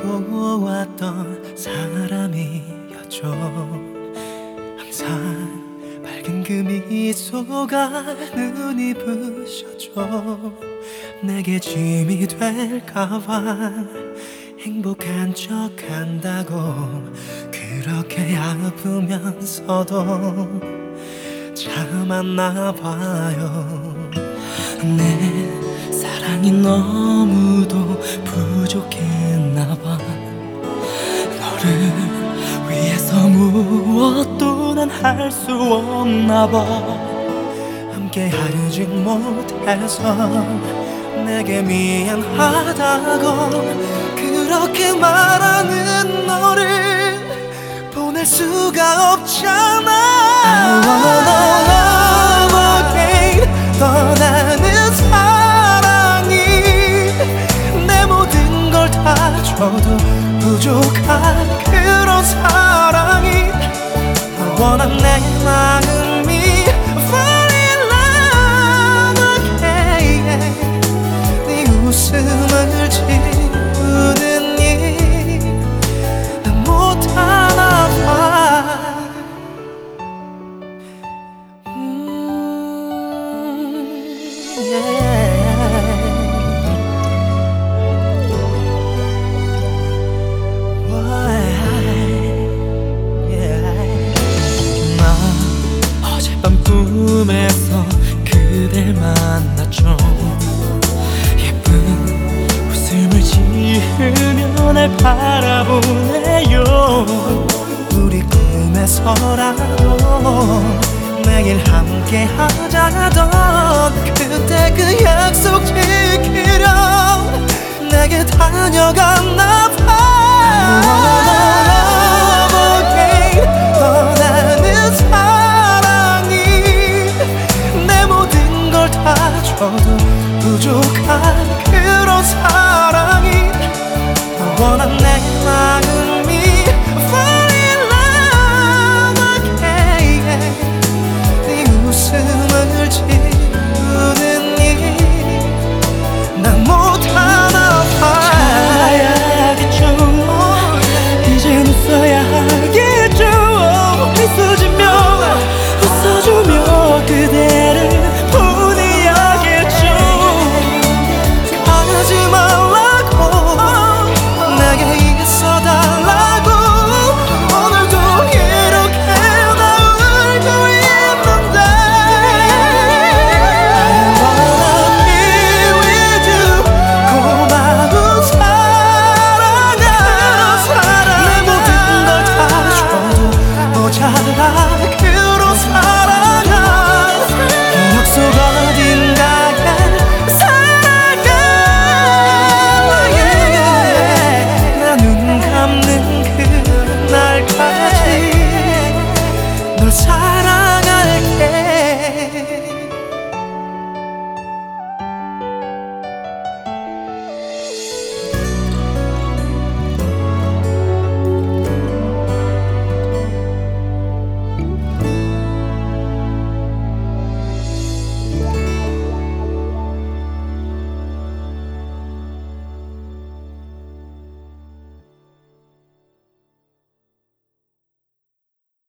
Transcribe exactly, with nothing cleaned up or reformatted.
알고 왔던 사람이었죠. 항상 밝은 그 미소가 눈이 부셔져 내게 짐이 될까봐 행복한 척한다고 그렇게 아프면서도 참았나 봐요. 내 사랑이 너무도 부족했나 봐. 너를 위해서 무엇도 난 할 수 없나 봐. 함께 하지 못해서 내게 미안하다고 그렇게 말하는 너를 보낼 수가 없잖아. I wanna love again. 떠나는 사랑이 내 모든 걸 다 줘도 부족한 그런 사랑이 원한 내 마음이 fall in love again. 네 웃음을 지우는 일 난 못하나 봐. 음, yeah. 꿈에서 그댈 만났죠. 예쁜 웃음을 지으며 날 바라보네요. 우리 꿈에서라도 매일 함께 하자던 그때 그 약속 지키려 내게 다녀갔나 봐. 떠나는 사랑이 내 모든 걸 다 줘도 부족한 그런 사랑이